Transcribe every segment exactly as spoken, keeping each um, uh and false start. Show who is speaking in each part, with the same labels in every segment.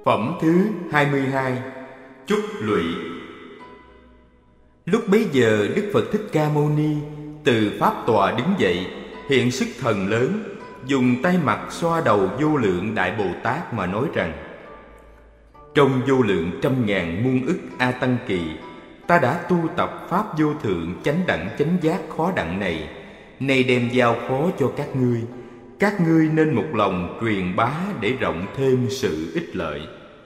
Speaker 1: Phẩm thứ hai mươi hai. Chúc lụy. Lúc bấy giờ Đức Phật Thích Ca Mâu Ni từ pháp tọa đứng dậy, hiện sức thần lớn, dùng tay mặt xoa đầu vô lượng Đại Bồ Tát mà nói rằng: trong vô lượng trăm ngàn muôn ức A Tăng Kỳ, ta đã tu tập pháp vô thượng chánh đẳng chánh giác khó đặng này, nay đem giao phó cho các ngươi. Các ngươi nên một lòng truyền bá để rộng thêm sự ích lợi.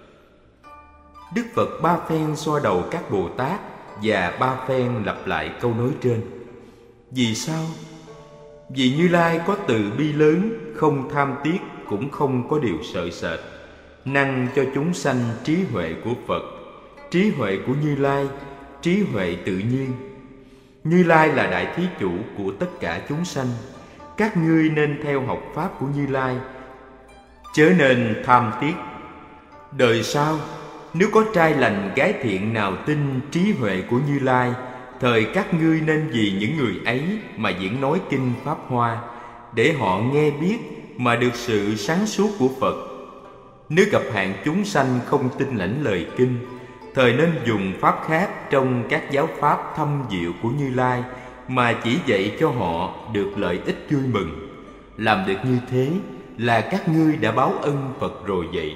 Speaker 1: Đức Phật ba phen xoa đầu các Bồ Tát và ba phen lặp lại câu nói trên. Vì sao? Vì Như Lai có từ bi lớn, không tham tiếc, cũng không có điều sợ sệt, năng cho chúng sanh trí huệ của Phật. Trí huệ của Như Lai, trí huệ tự nhiên. Như Lai là đại thí chủ của tất cả chúng sanh. Các ngươi nên theo học pháp của Như Lai, chớ nên tham tiếc. Đời sau, nếu có trai lành gái thiện nào tin trí huệ của Như Lai, thời các ngươi nên vì những người ấy mà diễn nói kinh Pháp Hoa, để họ nghe biết mà được sự sáng suốt của Phật. Nếu gặp hạng chúng sanh không tin lãnh lời kinh, thời nên dùng pháp khác trong các giáo pháp thâm diệu của Như Lai mà chỉ dạy cho họ được lợi ích vui mừng. Làm được như thế là các ngươi đã báo ân Phật rồi vậy.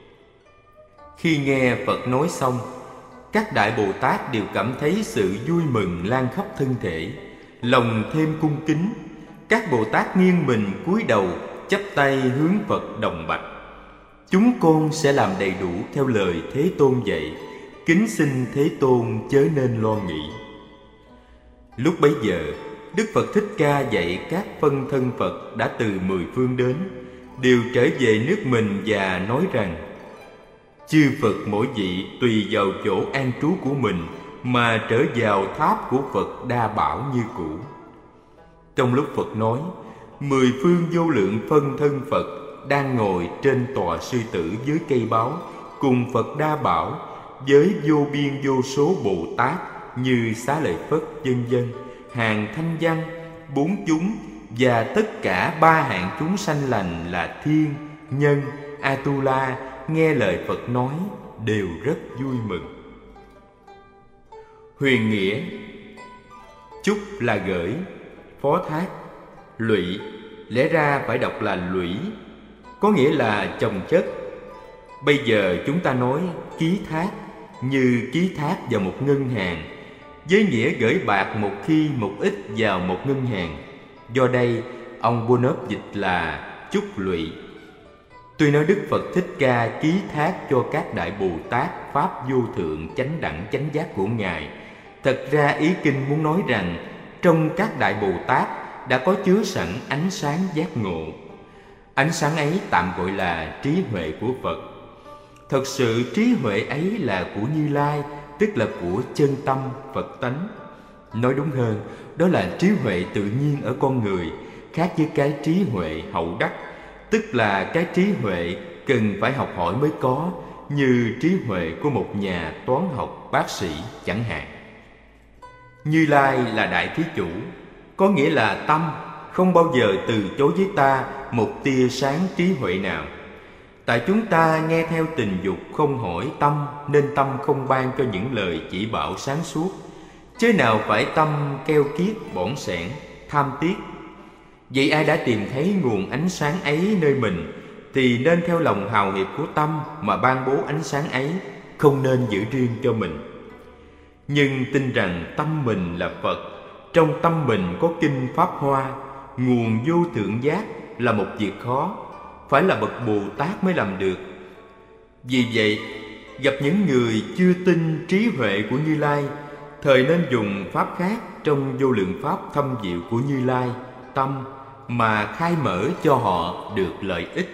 Speaker 1: Khi nghe Phật nói xong, các Đại Bồ Tát đều cảm thấy sự vui mừng lan khắp thân thể, lòng thêm cung kính. Các Bồ Tát nghiêng mình cúi đầu, chắp tay hướng Phật đồng bạch: chúng con sẽ làm đầy đủ theo lời Thế Tôn dạy, kính xin Thế Tôn chớ nên lo nghĩ. Lúc bấy giờ, Đức Phật Thích Ca dạy các phân thân Phật đã từ mười phương đến, đều trở về nước mình và nói rằng: chư Phật mỗi vị tùy vào chỗ an trú của mình mà trở vào tháp của Phật Đa Bảo như cũ. Trong lúc Phật nói, mười phương vô lượng phân thân Phật đang ngồi trên tòa sư tử dưới cây báo, cùng Phật Đa Bảo với vô biên vô số Bồ Tát như Xá Lợi Phất vân vân, hàng Thanh Văn, bốn chúng và tất cả ba hạng chúng sanh lành là thiên, nhân, Atula nghe lời Phật nói đều rất vui mừng. Huyền nghĩa. Chúc là gửi, phó thác. Lụy lẽ ra phải đọc là lũy, có nghĩa là chồng chất. Bây giờ chúng ta nói ký thác, như ký thác vào một ngân hàng, với nghĩa gửi bạc một khi một ít vào một ngân hàng. Do đây ông Bonhoeffer dịch là chúc lụy. Tuy nói Đức Phật Thích Ca ký thác cho các Đại Bồ Tát pháp vô thượng chánh đẳng chánh giác của Ngài, thật ra ý kinh muốn nói rằng trong các Đại Bồ Tát đã có chứa sẵn ánh sáng giác ngộ. Ánh sáng ấy tạm gọi là trí huệ của Phật. Thật sự trí huệ ấy là của Như Lai, tức là của chân tâm Phật tánh. Nói đúng hơn, đó là trí huệ tự nhiên ở con người, khác với cái trí huệ hậu đắc, tức là cái trí huệ cần phải học hỏi mới có, như trí huệ của một nhà toán học bác sĩ chẳng hạn. Như Lai là đại thí chủ, có nghĩa là tâm không bao giờ từ chối với ta một tia sáng trí huệ nào. Tại chúng ta nghe theo tình dục không hỏi tâm, nên tâm không ban cho những lời chỉ bảo sáng suốt. Chớ nào phải tâm keo kiết bỏn sẻn, tham tiếc. Vậy ai đã tìm thấy nguồn ánh sáng ấy nơi mình, thì nên theo lòng hào hiệp của tâm mà ban bố ánh sáng ấy, không nên giữ riêng cho mình. Nhưng tin rằng tâm mình là Phật, trong tâm mình có kinh Pháp Hoa, nguồn vô thượng giác là một việc khó, phải là bậc Bồ Tát mới làm được. Vì vậy, gặp những người chưa tin trí huệ của Như Lai, thời nên dùng pháp khác trong vô lượng pháp thâm diệu của Như Lai, tâm, mà khai mở cho họ được lợi ích.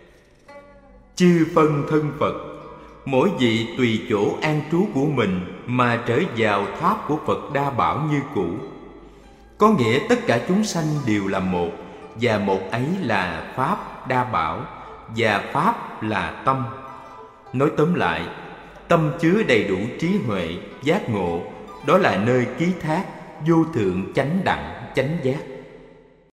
Speaker 1: Chư phân thân Phật, mỗi vị tùy chỗ an trú của mình mà trở vào tháp của Phật Đa Bảo như cũ. Có nghĩa tất cả chúng sanh đều là một, và một ấy là Pháp Đa Bảo, và Pháp là tâm. Nói tóm lại, tâm chứa đầy đủ trí huệ, giác ngộ, đó là nơi ký thác vô thượng chánh đẳng chánh giác.